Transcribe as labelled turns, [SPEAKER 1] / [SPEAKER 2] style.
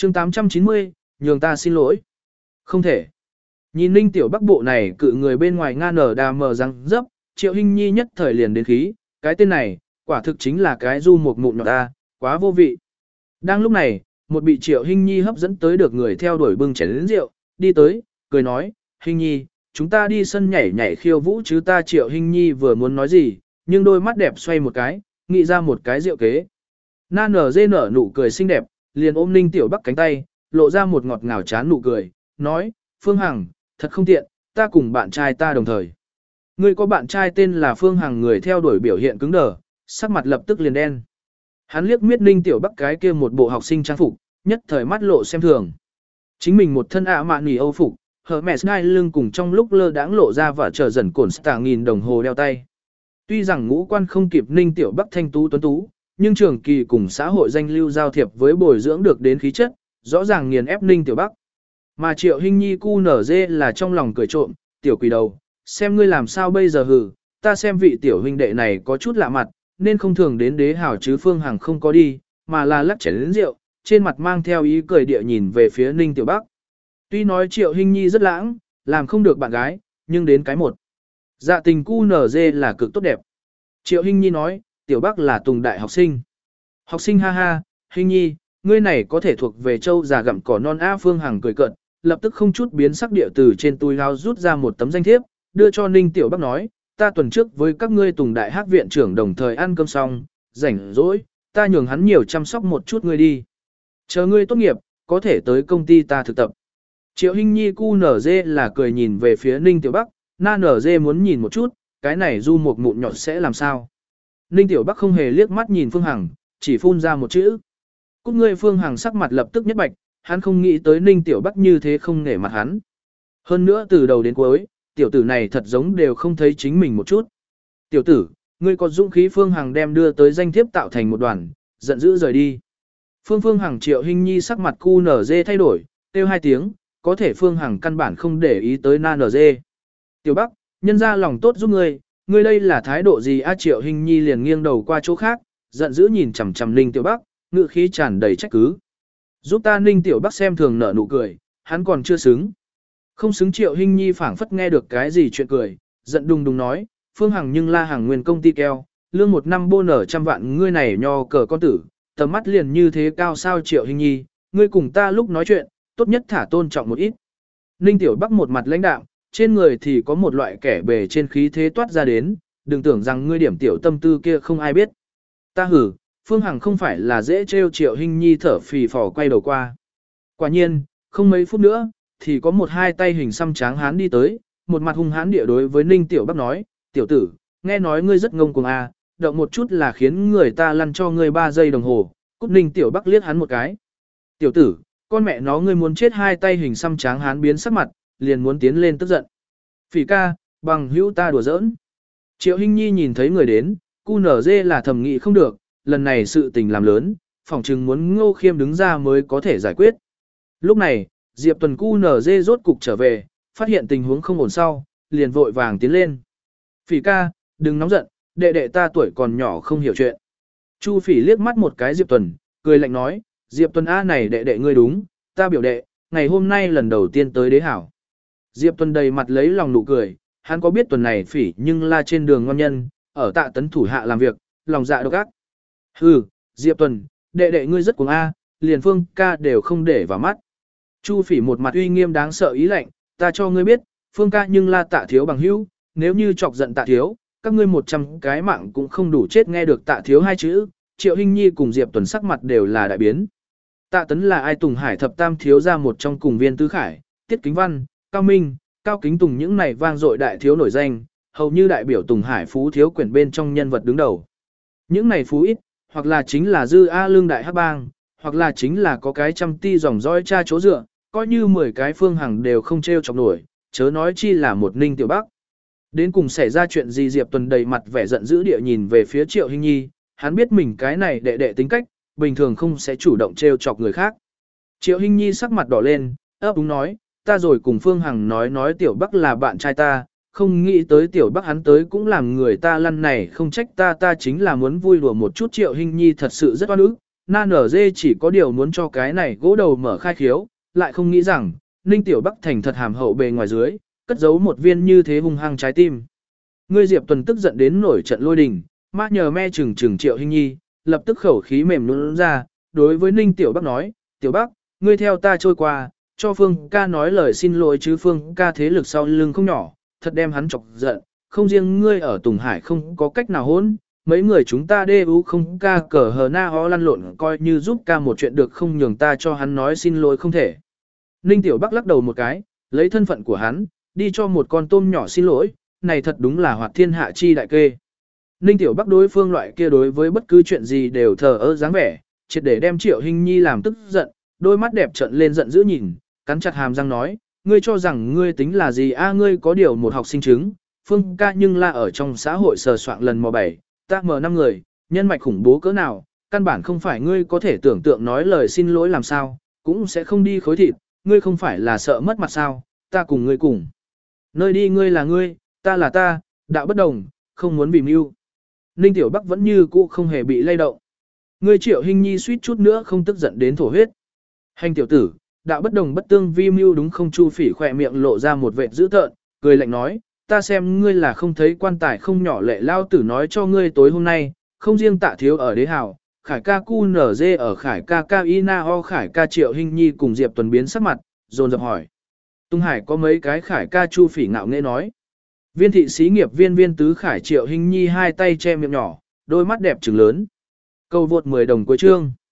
[SPEAKER 1] chương 890, nhường ta xin lỗi. Không thể. Nhìn Ninh Tiểu Bắc bộ này cự người bên ngoài nga nở đà mờ răng dấp, Triệu Hinh Nhi nhất thời liền đến khí, cái tên này, quả thực chính là cái du một mụn nhọt ta, quá vô vị. Đang lúc này, một bị Triệu Hinh Nhi hấp dẫn tới được người theo đuổi bưng chén lớn rượu, đi tới, cười nói, Hinh Nhi, chúng ta đi sân nhảy nhảy khiêu vũ chứ ta. Triệu Hinh Nhi vừa muốn nói gì, nhưng đôi mắt đẹp xoay một cái, nghĩ ra một cái rượu kế. Na nở dê nở nụ cười xinh đẹp, liền ôm Ninh Tiểu Bắc cánh tay, lộ ra một ngọt ngào chán nụ cười, nói, Phương Hằng, thật không tiện, ta cùng bạn trai ta đồng thời. Ngươi có bạn trai tên là Phương Hằng, người theo đuổi biểu hiện cứng đờ, sắc mặt lập tức liền đen. Hắn liếc miết Ninh Tiểu Bắc cái kia một bộ học sinh trang phục, nhất thời mắt lộ xem thường. Chính mình một thân ạ mạn nỉ Âu phục, Hermes ngai lưng cùng trong lúc lơ đãng lộ ra và chờ dần cổn stạ nghìn đồng hồ đeo tay. Tuy rằng ngũ quan không kịp Ninh Tiểu Bắc thanh tú tuấn tú, nhưng trường kỳ cùng xã hội danh lưu giao thiệp với bồi dưỡng được đến khí chất, rõ ràng nghiền ép Ninh Tiểu Bắc. Mà Triệu Hinh Nhi cu nở dê là trong lòng cười trộm, tiểu quỷ đầu, xem ngươi làm sao bây giờ hử, ta xem vị tiểu huynh đệ này có chút lạ mặt, nên không thường đến đế hảo chứ. Phương Hằng không có đi, mà là lắc chén lớn rượu, trên mặt mang theo ý cười địa nhìn về phía Ninh Tiểu Bắc. Tuy nói Triệu Hinh Nhi rất lãng, làm không được bạn gái, nhưng đến cái một. Dạ tình cu nở dê là cực tốt đẹp. Triệu Hinh Nhi nói, Tiểu Bắc là Tùng đại học sinh. Học sinh ha ha, Hinh Nhi, ngươi này có thể thuộc về châu già gặm cỏ non á. Phương Hằng cười cợt, lập tức không chút biến sắc địa từ trên túi áo rút ra một tấm danh thiếp, đưa cho Ninh Tiểu Bắc nói, ta tuần trước với các ngươi Tùng đại hát viện trưởng đồng thời ăn cơm xong, rảnh rỗi, ta nhường hắn nhiều chăm sóc một chút ngươi đi. Chờ ngươi tốt nghiệp, có thể tới công ty ta thực tập. Triệu Hinh Nhi cu nở dê là cười nhìn về phía Ninh Tiểu Bắc, na nở dê muốn nhìn một chút, cái này du một mụn nhọt sẽ làm sao. Ninh Tiểu Bắc không hề liếc mắt nhìn Phương Hằng, chỉ phun ra một chữ. Cút ngươi. Phương Hằng sắc mặt lập tức nhất bạch, hắn không nghĩ tới Ninh Tiểu Bắc như thế không nể mặt hắn. Hơn nữa từ đầu đến cuối, tiểu tử này thật giống đều không thấy chính mình một chút. Tiểu tử, ngươi có dũng khí. Phương Hằng đem đưa tới danh thiếp tạo thành một đoàn, giận dữ rời đi. Phương Hằng Triệu Hinh Nhi sắc mặt cu nở dê thay đổi, kêu hai tiếng, có thể Phương Hằng căn bản không để ý tới na nở dê. Tiểu Bắc, nhân ra lòng tốt giúp ngươi đây là thái độ gì a? Triệu Hinh Nhi liền nghiêng đầu qua chỗ khác, giận dữ nhìn chằm chằm Ninh Tiểu Bắc, ngữ khí tràn đầy trách cứ. Giúp ta. Ninh Tiểu Bắc xem thường nở nụ cười, hắn còn chưa xứng. Không xứng. Triệu Hinh Nhi phảng phất nghe được cái gì chuyện cười, giận đùng đùng nói, Phương Hằng nhưng la hàng nguyên công ty keo, lương một năm bô nở 100 vạn, ngươi này nho cờ con tử, tầm mắt liền như thế cao sao? Triệu Hinh Nhi, ngươi cùng ta lúc nói chuyện, tốt nhất thả tôn trọng một ít. Ninh Tiểu Bắc một mặt lãnh đạm, trên người thì có một loại kẻ bề trên khí thế toát ra đến, đừng tưởng rằng ngươi điểm tiểu tâm tư kia không ai biết. Ta hử. Phương Hằng không phải là dễ trêu. Triệu Hinh Nhi thở phì phò quay đầu qua. Quả nhiên, không mấy phút nữa, thì có một hai tay hình xăm tráng hán đi tới, một mặt hung hãn địa đối với Ninh Tiểu Bắc nói, tiểu tử, nghe nói ngươi rất ngông cuồng à, động một chút là khiến người ta lăn cho ngươi 3 giây đồng hồ. Cút. Ninh Tiểu Bắc liếc hắn một cái. Tiểu tử, con mẹ nó ngươi muốn chết. Hai tay hình xăm tráng hán biến sắc mặt, liền muốn tiến lên tức giận. Phỉ ca, bằng hữu ta đùa giỡn. Triệu Hinh Nhi nhìn thấy người đến, cu nở dê là thầm nghị không được, lần này sự tình làm lớn, phỏng chừng muốn Ngô Khiêm đứng ra mới có thể giải quyết. Lúc này, Diệp Tuần cu nở dê rốt cục trở về, phát hiện tình huống không ổn sau, liền vội vàng tiến lên. Phỉ ca, đừng nóng giận, đệ đệ ta tuổi còn nhỏ không hiểu chuyện. Chu Phỉ liếc mắt một cái Diệp Tuần, cười lạnh nói, Diệp Tuần A này đệ đệ ngươi đúng, ta biểu đệ, ngày hôm nay lần đầu tiên tới đế hảo. Diệp Tuần đầy mặt lấy lòng nụ cười, hắn có biết Tuần này Phỉ nhưng la trên đường ngon nhân, ở Tạ Tấn thủ hạ làm việc, lòng dạ độc ác. Hừ, Diệp Tuần, đệ đệ ngươi rất cuồng A, liền Phương ca đều không để vào mắt. Chu Phỉ một mặt uy nghiêm đáng sợ ý lạnh, ta cho ngươi biết, Phương ca nhưng la Tạ thiếu bằng hữu, nếu như chọc giận Tạ thiếu, các ngươi 100 cái mạng cũng không đủ chết. Nghe được Tạ thiếu hai chữ, Triệu Hinh Nhi cùng Diệp Tuần sắc mặt đều là đại biến. Tạ Tấn là ai? Tùng Hải thập tam thiếu ra một trong cùng Viên Tứ Khải, Tiết Kính Văn, Cao Minh, Cao Kính Tùng những này vang dội đại thiếu nổi danh, hầu như đại biểu Tùng Hải phú thiếu quyển bên trong nhân vật đứng đầu. Những này phú ít, hoặc là chính là Dư A Lương đại hắc bang, hoặc là chính là có cái trăm ti dòng dõi cha chỗ dựa, coi như 10 cái Phương Hằng đều không treo chọc nổi, chớ nói chi là một Ninh Tiểu Bắc. Đến cùng xảy ra chuyện gì? Diệp Tuần đầy mặt vẻ giận dữ địa nhìn về phía Triệu Hinh Nhi, hắn biết mình cái này đệ đệ tính cách, bình thường không sẽ chủ động treo chọc người khác. Triệu Hinh Nhi sắc mặt đỏ lên, ấp úng nói, ta rồi cùng Phương Hằng nói Tiểu Bắc là bạn trai ta, không nghĩ tới Tiểu Bắc hắn tới cũng làm người ta lăn này, không trách ta chính là muốn vui đùa một chút. Triệu Hinh Nhi thật sự rất oan ức, Na nở dê chỉ có điều muốn cho cái này gỗ đầu mở khai khiếu, lại không nghĩ rằng, Ninh Tiểu Bắc thành thật hàm hậu bề ngoài dưới, cất giấu một viên như thế hung hăng trái tim. Ngươi Diệp Tuần tức giận đến nổi trận lôi đình, má nhờ me chừng chừng Triệu Hinh Nhi, lập tức khẩu khí mềm nhũn ra, đối với Ninh Tiểu Bắc nói, Tiểu Bắc, ngươi theo ta trôi qua, cho Phương ca nói lời xin lỗi chứ Phương ca thế lực sau lưng không nhỏ, thật đem hắn chọc giận, không riêng ngươi ở Tùng Hải không có cách nào hỗn, mấy người chúng ta đê ú không ca cờ hờ na ho lăn lộn coi như giúp ca một chuyện được không nhường ta cho hắn nói xin lỗi không thể. Ninh Tiểu Bắc lắc đầu một cái, lấy thân phận của hắn, đi cho một con tôm nhỏ xin lỗi, này thật đúng là hoạt thiên hạ chi đại kê. Ninh Tiểu Bắc đối phương loại kia đối với bất cứ chuyện gì đều thờ ơ dáng vẻ, triệt để đem Triệu Hinh Nhi làm tức giận, đôi mắt đẹp trợn lên giận dữ nhìn, cắn chặt hàm răng nói, ngươi cho rằng ngươi tính là gì a ngươi có điều một học sinh chứng, Phương ca nhưng là ở trong xã hội sờ soạn lần mò bảy, ta mờ 5 người, nhân mạch khủng bố cỡ nào, căn bản không phải ngươi có thể tưởng tượng nói lời xin lỗi làm sao, cũng sẽ không đi khối thịt, ngươi không phải là sợ mất mặt sao, ta cùng ngươi cùng. Nơi đi ngươi là ngươi, ta là ta, đạo bất đồng, không muốn vì mưu. Ninh Tiểu Bắc vẫn như cũ không hề bị lay động. Ngươi Triệu Hinh Nhi suýt chút nữa không tức giận đến thổ huyết. Hành tiểu tử, đạo bất đồng bất tương vi mưu đúng không? Chu Phỉ khỏe miệng lộ ra một vệt dữ tợn, cười lạnh nói, ta xem ngươi là không thấy quan tài không nhỏ lệ lao tử nói cho ngươi tối hôm nay, không riêng Tạ thiếu ở đế hào, Khải ca cu nở dê ở Khải ca ca ina ho Khải ca Triệu Hinh Nhi cùng Diệp Tuần biến sắc mặt, dồn dập hỏi. Tung Hải có mấy cái Khải ca? Chu Phỉ ngạo nghễ nói. Viên thị xí nghiệp viên tứ Khải Triệu Hinh Nhi hai tay che miệng nhỏ, đôi mắt đẹp trừng lớn. Câu vượt 10 đồng cuối chương.